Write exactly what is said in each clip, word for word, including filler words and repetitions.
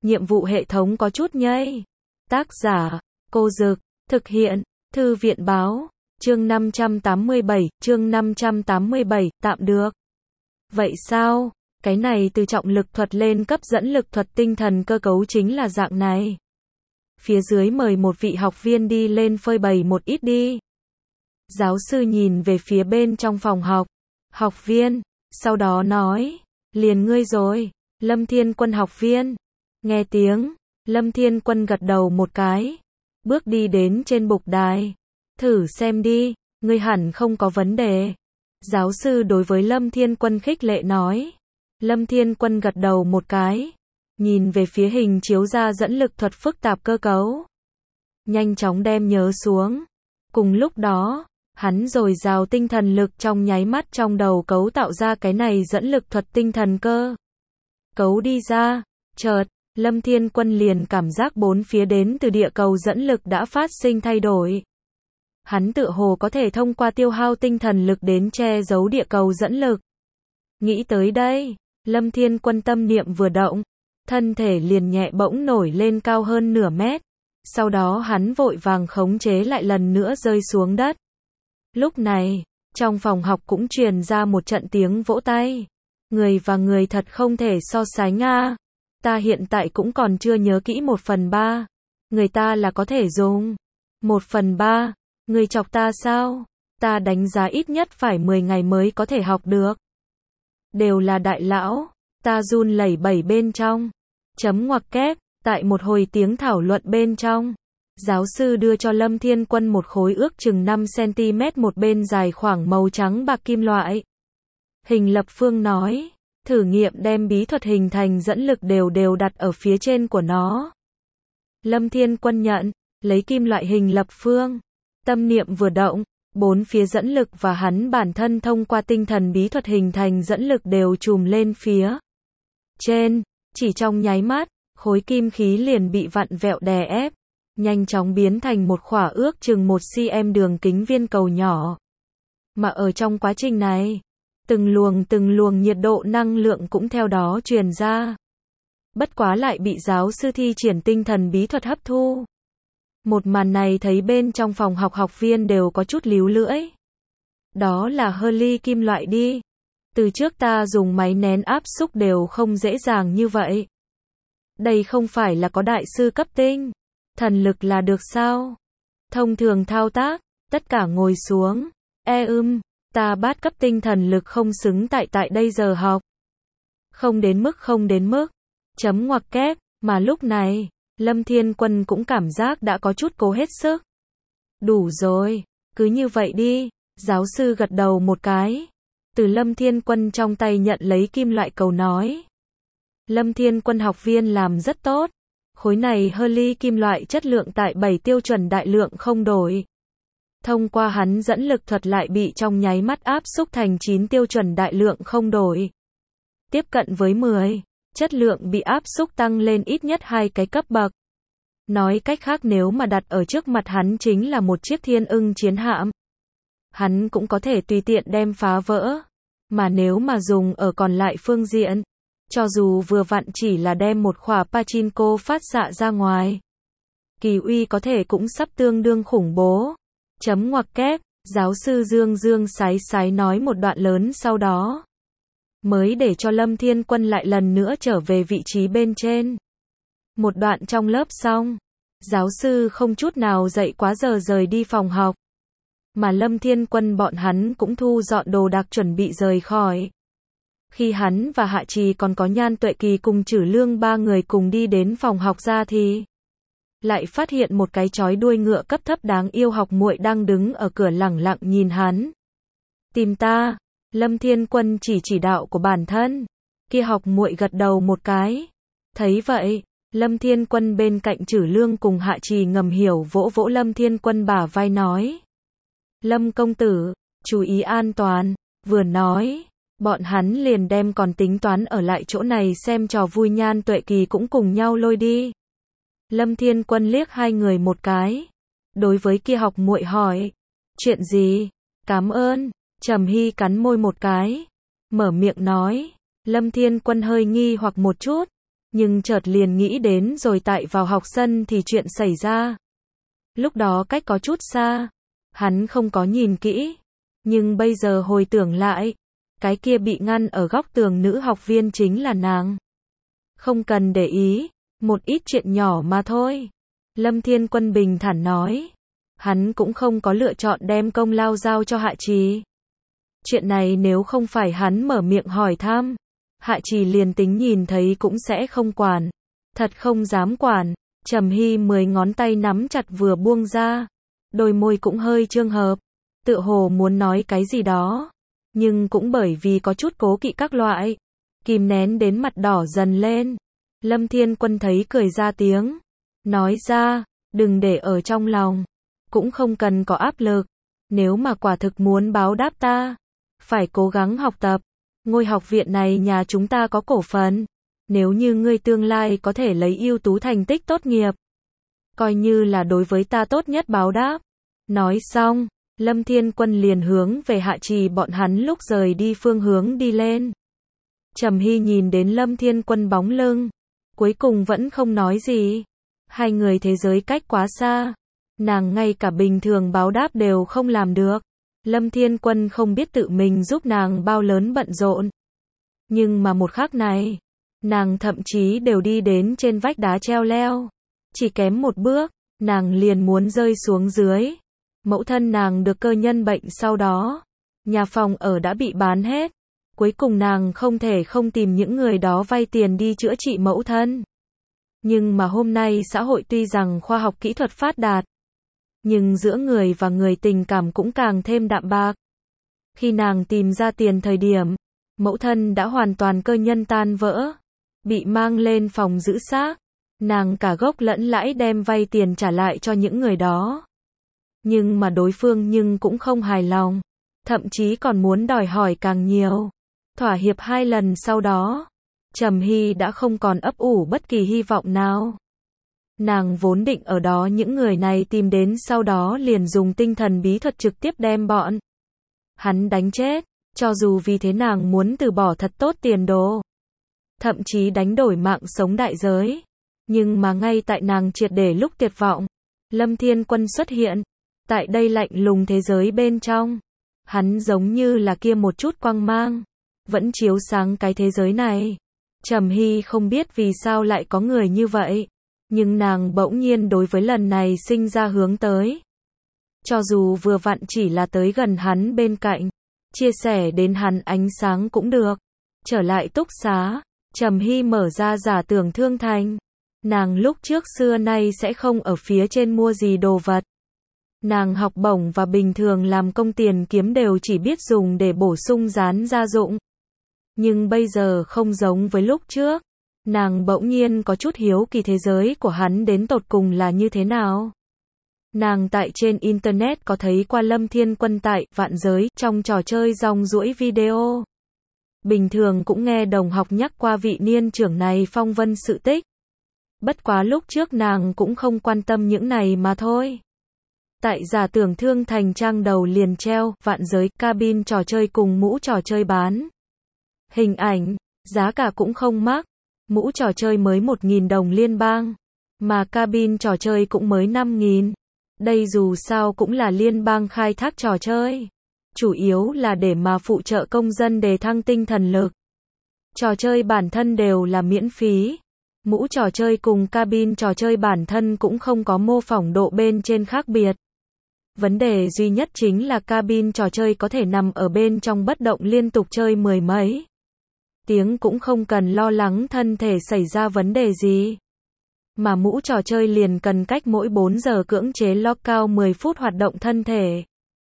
nhiệm vụ hệ thống có chút nhây. Tác giả, Cô Dực, thực hiện, Thư viện báo, chương năm trăm tám mươi bảy, chương năm trăm tám mươi bảy, tạm được. Vậy sao? Cái này từ trọng lực thuật lên cấp dẫn lực thuật tinh thần cơ cấu chính là dạng này. Phía dưới mời một vị học viên đi lên phơi bày một ít đi. Giáo sư nhìn về phía bên trong phòng học. Học viên, sau đó nói, liền ngươi rồi, Lâm Thiên Quân học viên. Nghe tiếng, Lâm Thiên Quân gật đầu một cái, bước đi đến trên bục đài. Thử xem đi, ngươi hẳn không có vấn đề. Giáo sư đối với Lâm Thiên Quân khích lệ nói. Lâm Thiên Quân gật đầu một cái, nhìn về phía hình chiếu ra dẫn lực thuật phức tạp cơ cấu. Nhanh chóng đem nhớ xuống. Cùng lúc đó, hắn dồi dào tinh thần lực trong nháy mắt trong đầu cấu tạo ra cái này dẫn lực thuật tinh thần cơ. Cấu đi ra, chợt, Lâm Thiên Quân liền cảm giác bốn phía đến từ địa cầu dẫn lực đã phát sinh thay đổi. Hắn tựa hồ có thể thông qua tiêu hao tinh thần lực đến che giấu địa cầu dẫn lực. Nghĩ tới đây, Lâm Thiên Quân tâm niệm vừa động, thân thể liền nhẹ bỗng nổi lên cao hơn nửa mét. Sau đó hắn vội vàng khống chế lại lần nữa rơi xuống đất. Lúc này, trong phòng học cũng truyền ra một trận tiếng vỗ tay. Người và người thật không thể so sánh a. Ta hiện tại cũng còn chưa nhớ kỹ một phần ba. Người ta là có thể dùng. Một phần ba, người chọc ta sao? Ta đánh giá ít nhất phải mười ngày mới có thể học được. Đều là đại lão, ta run lẩy bẩy bên trong. Chấm ngoặc kép, tại một hồi tiếng thảo luận bên trong. Giáo sư đưa cho Lâm Thiên Quân một khối ước chừng năm xăng-ti-mét một bên dài khoảng màu trắng bạc kim loại. Hình lập phương nói, thử nghiệm đem bí thuật hình thành dẫn lực đều đều đặt ở phía trên của nó. Lâm Thiên Quân nhận, lấy kim loại hình lập phương. Tâm niệm vừa động, bốn phía dẫn lực và hắn bản thân thông qua tinh thần bí thuật hình thành dẫn lực đều trùm lên phía trên. Chỉ trong nháy mắt, khối kim khí liền bị vặn vẹo đè ép, nhanh chóng biến thành một khỏa ước chừng một xăng-ti-mét đường kính viên cầu nhỏ. Mà ở trong quá trình này, từng luồng từng luồng nhiệt độ năng lượng cũng theo đó truyền ra. Bất quá lại bị giáo sư thi triển tinh thần bí thuật hấp thu. Một màn này thấy bên trong phòng học học viên đều có chút líu lưỡi. Đó là heli kim loại đi. Từ trước ta dùng máy nén áp xúc đều không dễ dàng như vậy. Đây không phải là có đại sư cấp tinh thần lực là được sao? Thông thường thao tác, tất cả ngồi xuống. E ưm, ta bát cấp tinh thần lực không xứng tại tại đây giờ học. Không đến mức không đến mức. Chấm ngoặc kép, mà lúc này, Lâm Thiên Quân cũng cảm giác đã có chút cố hết sức. Đủ rồi, cứ như vậy đi, giáo sư gật đầu một cái. Từ Lâm Thiên Quân trong tay nhận lấy kim loại cầu nói. Lâm Thiên Quân học viên làm rất tốt. Khối này heli kim loại chất lượng tại bảy tiêu chuẩn đại lượng không đổi. Thông qua hắn dẫn lực thuật lại bị trong nháy mắt áp xúc thành chín tiêu chuẩn đại lượng không đổi. Tiếp cận với mười, chất lượng bị áp xúc tăng lên ít nhất hai cái cấp bậc. Nói cách khác nếu mà đặt ở trước mặt hắn chính là một chiếc thiên ưng chiến hạm. Hắn cũng có thể tùy tiện đem phá vỡ. Mà nếu mà dùng ở còn lại phương diện, cho dù vừa vặn chỉ là đem một khỏa pachinko phát xạ ra ngoài, kỳ uy có thể cũng sắp tương đương khủng bố. Chấm ngoặc kép, giáo sư Dương Dương sái sái nói một đoạn lớn sau đó. Mới để cho Lâm Thiên Quân lại lần nữa trở về vị trí bên trên. Một đoạn trong lớp xong, giáo sư không chút nào dậy quá giờ rời đi phòng học. Mà Lâm Thiên Quân bọn hắn cũng thu dọn đồ đạc chuẩn bị rời khỏi. Khi hắn và Hạ Trì còn có Nhan Tuệ Kỳ cùng Trử Lương ba người cùng đi đến phòng học ra thì lại phát hiện một cái chói đuôi ngựa cấp thấp đáng yêu học muội đang đứng ở cửa lẳng lặng nhìn hắn. Tìm ta, Lâm Thiên Quân chỉ chỉ đạo của bản thân. Kia học muội gật đầu một cái. Thấy vậy, Lâm Thiên Quân bên cạnh Trử Lương cùng Hạ Trì ngầm hiểu vỗ vỗ Lâm Thiên Quân bả vai nói. Lâm công tử, chú ý an toàn. Vừa nói, bọn hắn liền đem còn tính toán ở lại chỗ này xem trò vui Nhan Tuệ Kỳ cũng cùng nhau lôi đi. Lâm Thiên Quân liếc hai người một cái. Đối với kia học muội hỏi. Chuyện gì? Cảm ơn. Trầm Hy cắn môi một cái. Mở miệng nói. Lâm Thiên Quân hơi nghi hoặc một chút. Nhưng chợt liền nghĩ đến rồi tại vào học sân thì chuyện xảy ra. Lúc đó cách có chút xa, hắn không có nhìn kỹ, nhưng bây giờ hồi tưởng lại, cái kia bị ngăn ở góc tường nữ học viên chính là nàng. Không cần để ý, một ít chuyện nhỏ mà thôi. Lâm Thiên Quân bình thản nói. Hắn cũng không có lựa chọn đem công lao giao cho Hạ Trì. Chuyện này nếu không phải hắn mở miệng hỏi thăm, Hạ Trì liền tính nhìn thấy cũng sẽ không quản. Thật không dám quản. Trầm Hy mười ngón tay nắm chặt vừa buông ra. Đôi môi cũng hơi trương hợp. Tựa hồ muốn nói cái gì đó. Nhưng cũng bởi vì có chút cố kỵ các loại. Kìm nén đến mặt đỏ dần lên. Lâm Thiên Quân thấy cười ra tiếng. Nói ra, đừng để ở trong lòng. Cũng không cần có áp lực. Nếu mà quả thực muốn báo đáp ta, phải cố gắng học tập. Ngôi học viện này nhà chúng ta có cổ phần. Nếu như ngươi tương lai có thể lấy ưu tú thành tích tốt nghiệp, coi như là đối với ta tốt nhất báo đáp. Nói xong, Lâm Thiên Quân liền hướng về Hạ Trì bọn hắn lúc rời đi phương hướng đi lên. Trầm Hy nhìn đến Lâm Thiên Quân bóng lưng, cuối cùng vẫn không nói gì. Hai người thế giới cách quá xa, nàng ngay cả bình thường báo đáp đều không làm được. Lâm Thiên Quân không biết tự mình giúp nàng bao lớn bận rộn. Nhưng mà một khắc này, nàng thậm chí đều đi đến trên vách đá treo leo. Chỉ kém một bước, nàng liền muốn rơi xuống dưới. Mẫu thân nàng được cơ nhân bệnh sau đó. Nhà phòng ở đã bị bán hết. Cuối cùng nàng không thể không tìm những người đó vay tiền đi chữa trị mẫu thân. Nhưng mà hôm nay xã hội tuy rằng khoa học kỹ thuật phát đạt, nhưng giữa người và người tình cảm cũng càng thêm đạm bạc. Khi nàng tìm ra tiền thời điểm, mẫu thân đã hoàn toàn cơ nhân tan vỡ, bị mang lên phòng giữ xác. Nàng cả gốc lẫn lãi đem vay tiền trả lại cho những người đó. Nhưng mà đối phương nhưng cũng không hài lòng, thậm chí còn muốn đòi hỏi càng nhiều. Thỏa hiệp hai lần sau đó, Trầm Hy đã không còn ấp ủ bất kỳ hy vọng nào. Nàng vốn định ở đó những người này tìm đến sau đó liền dùng tinh thần bí thuật trực tiếp đem bọn hắn đánh chết, cho dù vì thế nàng muốn từ bỏ thật tốt tiền đồ, thậm chí đánh đổi mạng sống đại giới. Nhưng mà ngay tại nàng triệt để lúc tuyệt vọng, Lâm Thiên Quân xuất hiện. Tại đây lạnh lùng thế giới bên trong, hắn giống như là kia một chút quang mang, vẫn chiếu sáng cái thế giới này. Trầm Hy không biết vì sao lại có người như vậy, nhưng nàng bỗng nhiên đối với lần này sinh ra hướng tới. Cho dù vừa vặn chỉ là tới gần hắn bên cạnh, chia sẻ đến hắn ánh sáng cũng được. Trở lại túc xá, Trầm Hy mở ra giả tưởng thương thành. Nàng lúc trước xưa nay sẽ không ở phía trên mua gì đồ vật. Nàng học bổng và bình thường làm công tiền kiếm đều chỉ biết dùng để bổ sung dán gia dụng. Nhưng bây giờ không giống với lúc trước. Nàng bỗng nhiên có chút hiếu kỳ thế giới của hắn đến tột cùng là như thế nào. Nàng tại trên Internet có thấy qua Lâm Thiên Quân tại vạn giới trong trò chơi dòng duỗi video. Bình thường cũng nghe đồng học nhắc qua vị niên trưởng này phong vân sự tích. Bất quá lúc trước nàng cũng không quan tâm những này mà thôi. Tại giả tưởng thương thành trang đầu liền treo vạn giới cabin trò chơi cùng mũ trò chơi bán. Hình ảnh, giá cả cũng không mắc. Mũ trò chơi mới một nghìn đồng liên bang, mà cabin trò chơi cũng mới năm nghìn. Đây dù sao cũng là liên bang khai thác trò chơi. Chủ yếu là để mà phụ trợ công dân đề thăng tinh thần lực. Trò chơi bản thân đều là miễn phí. Mũ trò chơi cùng cabin trò chơi bản thân cũng không có mô phỏng độ bên trên khác biệt. Vấn đề duy nhất chính là cabin trò chơi có thể nằm ở bên trong bất động liên tục chơi mười mấy tiếng cũng không cần lo lắng thân thể xảy ra vấn đề gì. Mà mũ trò chơi liền cần cách mỗi bốn giờ cưỡng chế lockout mười phút hoạt động thân thể.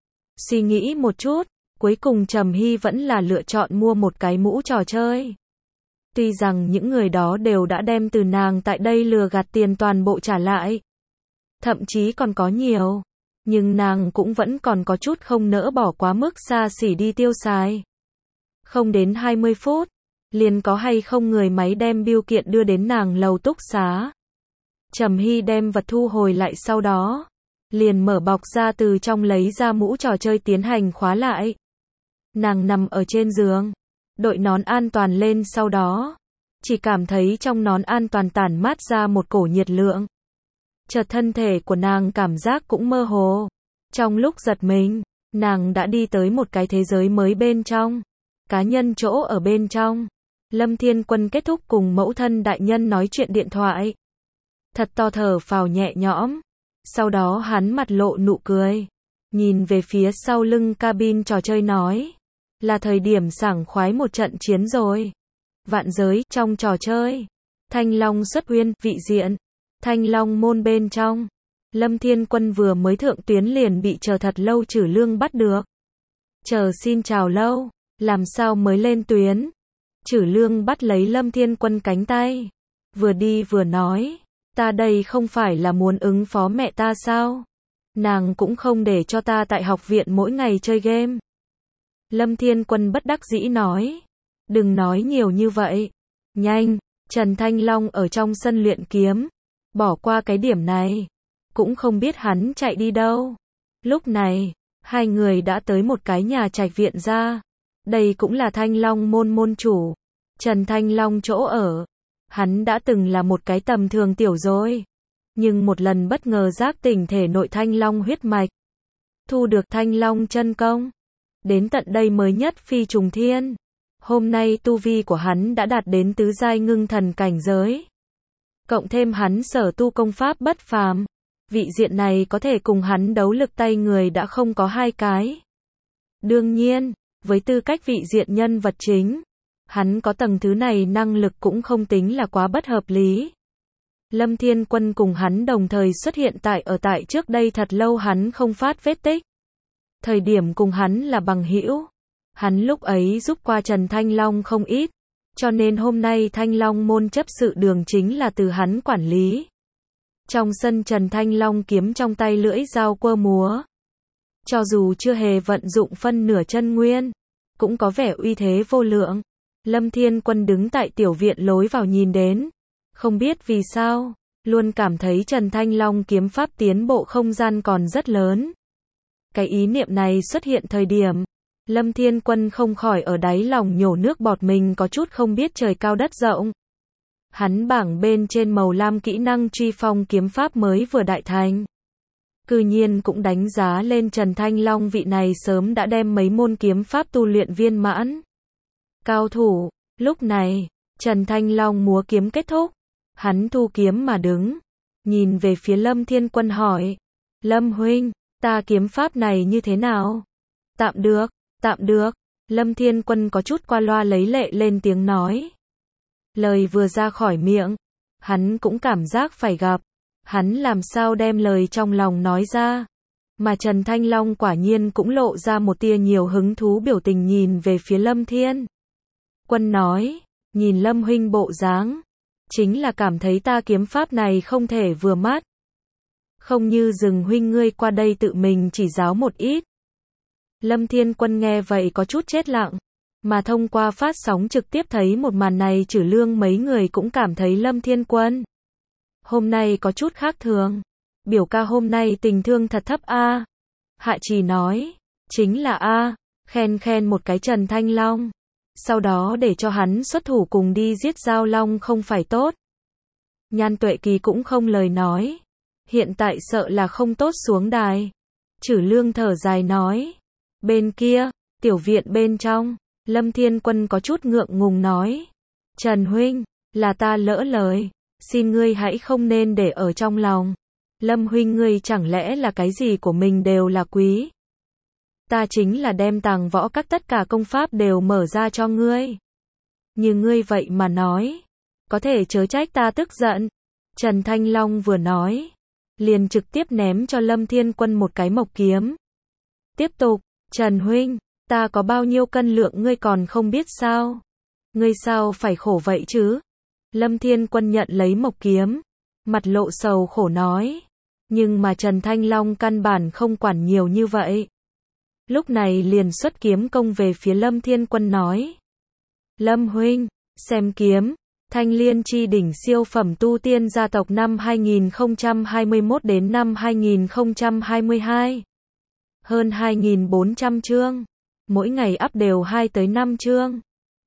Suy nghĩ một chút, cuối cùng Trầm Hy vẫn là lựa chọn mua một cái mũ trò chơi. Tuy rằng những người đó đều đã đem từ nàng tại đây lừa gạt tiền toàn bộ trả lại. Thậm chí còn có nhiều. Nhưng nàng cũng vẫn còn có chút không nỡ bỏ quá mức xa xỉ đi tiêu xài. Không đến hai mươi phút, liền có hay không người máy đem bưu kiện đưa đến nàng lầu túc xá. Trầm Hy đem vật thu hồi lại sau đó, liền mở bọc ra từ trong lấy ra mũ trò chơi tiến hành khóa lại. Nàng nằm ở trên giường, đội nón an toàn lên sau đó, chỉ cảm thấy trong nón an toàn tản mát ra một cổ nhiệt lượng. Chợt thân thể của nàng cảm giác cũng mơ hồ. Trong lúc giật mình, nàng đã đi tới một cái thế giới mới bên trong. Cá nhân chỗ ở bên trong. Lâm Thiên Quân kết thúc cùng mẫu thân đại nhân nói chuyện điện thoại. Thật to thở phào nhẹ nhõm. Sau đó hắn mặt lộ nụ cười. Nhìn về phía sau lưng cabin trò chơi nói. Là thời điểm sảng khoái một trận chiến rồi. Vạn giới, trong trò chơi. Thanh Long xuất uyên, vị diện. Thanh Long môn bên trong. Lâm Thiên Quân vừa mới thượng tuyến liền bị chờ thật lâu Trử Lương bắt được. Chờ xin chào lâu. Làm sao mới lên tuyến? Trử Lương bắt lấy Lâm Thiên Quân cánh tay. Vừa đi vừa nói. Ta đây không phải là muốn ứng phó mẹ ta sao? Nàng cũng không để cho ta tại học viện mỗi ngày chơi game. Lâm Thiên Quân bất đắc dĩ nói. Đừng nói nhiều như vậy. Nhanh, Trần Thanh Long ở trong sân luyện kiếm. Bỏ qua cái điểm này. Cũng không biết hắn chạy đi đâu. Lúc này, hai người đã tới một cái nhà trạch viện ra. Đây cũng là Thanh Long môn môn chủ. Trần Thanh Long chỗ ở. Hắn đã từng là một cái tầm thường tiểu rồi. Nhưng một lần bất ngờ giác tỉnh thể nội Thanh Long huyết mạch. Thu được Thanh Long chân công. Đến tận đây mới nhất phi trùng thiên. Hôm nay tu vi của hắn đã đạt đến tứ giai ngưng thần cảnh giới. Cộng thêm hắn sở tu công pháp bất phàm. Vị diện này có thể cùng hắn đấu lực tay người đã không có hai cái. Đương nhiên, với tư cách vị diện nhân vật chính, hắn có tầng thứ này năng lực cũng không tính là quá bất hợp lý. Lâm Thiên Quân cùng hắn đồng thời xuất hiện tại ở tại trước đây thật lâu hắn không phát vết tích. Thời điểm cùng hắn là bằng hữu. Hắn lúc ấy giúp qua Trần Thanh Long không ít. Cho nên hôm nay Thanh Long môn chấp sự đường chính là từ hắn quản lý. Trong sân Trần Thanh Long kiếm trong tay lưỡi dao quơ múa. Cho dù chưa hề vận dụng phân nửa chân nguyên, cũng có vẻ uy thế vô lượng. Lâm Thiên Quân đứng tại tiểu viện lối vào nhìn đến. Không biết vì sao, luôn cảm thấy Trần Thanh Long kiếm pháp tiến bộ không gian còn rất lớn. Cái ý niệm này xuất hiện thời điểm, Lâm Thiên Quân không khỏi ở đáy lòng nhổ nước bọt mình có chút không biết trời cao đất rộng. Hắn bảng bên trên màu lam kỹ năng truy phong kiếm pháp mới vừa đại thành. Cư nhiên cũng đánh giá lên Trần Thanh Long vị này sớm đã đem mấy môn kiếm pháp tu luyện viên mãn. Cao thủ, lúc này, Trần Thanh Long múa kiếm kết thúc. Hắn thu kiếm mà đứng. Nhìn về phía Lâm Thiên Quân hỏi. Lâm huynh, ta kiếm pháp này như thế nào? Tạm được, tạm được. Lâm Thiên Quân có chút qua loa lấy lệ lên tiếng nói. Lời vừa ra khỏi miệng, hắn cũng cảm giác phải gặp. Hắn làm sao đem lời trong lòng nói ra. Mà Trần Thanh Long quả nhiên cũng lộ ra một tia nhiều hứng thú biểu tình nhìn về phía Lâm Thiên Quân nói. Nhìn Lâm huynh bộ dáng, chính là cảm thấy ta kiếm pháp này không thể vừa mắt. Không như dừng huynh ngươi qua đây tự mình chỉ giáo một ít. Lâm Thiên Quân nghe vậy có chút chết lặng. Mà thông qua phát sóng trực tiếp thấy một màn này Trử Lương mấy người cũng cảm thấy Lâm Thiên Quân hôm nay có chút khác thường. Biểu ca hôm nay tình thương thật thấp a. Hạ Trì nói. Chính là a. Khen khen một cái Trần Thanh Long. Sau đó để cho hắn xuất thủ cùng đi giết Giao Long không phải tốt. Nhan Tuệ Kỳ cũng không lời nói. Hiện tại sợ là không tốt xuống đài. Trử Lương thở dài nói. Bên kia, tiểu viện bên trong, Lâm Thiên Quân có chút ngượng ngùng nói. Trần huynh, là ta lỡ lời. Xin ngươi hãy không nên để ở trong lòng. Lâm huynh ngươi chẳng lẽ là cái gì của mình đều là quý. Ta chính là đem tàng võ các tất cả công pháp đều mở ra cho ngươi. Như ngươi vậy mà nói. Có thể chớ trách ta tức giận. Trần Thanh Long vừa nói. Liền trực tiếp ném cho Lâm Thiên Quân một cái mộc kiếm. Tiếp tục. Trần huynh, ta có bao nhiêu cân lượng ngươi còn không biết sao? Ngươi sao phải khổ vậy chứ? Lâm Thiên Quân nhận lấy mộc kiếm. Mặt lộ sầu khổ nói. Nhưng mà Trần Thanh Long căn bản không quản nhiều như vậy. Lúc này liền xuất kiếm công về phía Lâm Thiên Quân nói. Lâm huynh, xem kiếm. Thanh Liên chi đỉnh siêu phẩm tu tiên gia tộc năm hai nghìn không trăm hai mươi mốt đến năm hai nghìn không trăm hai mươi hai. Hơn hai nghìn bốn trăm chương. Mỗi ngày up đều hai tới năm chương.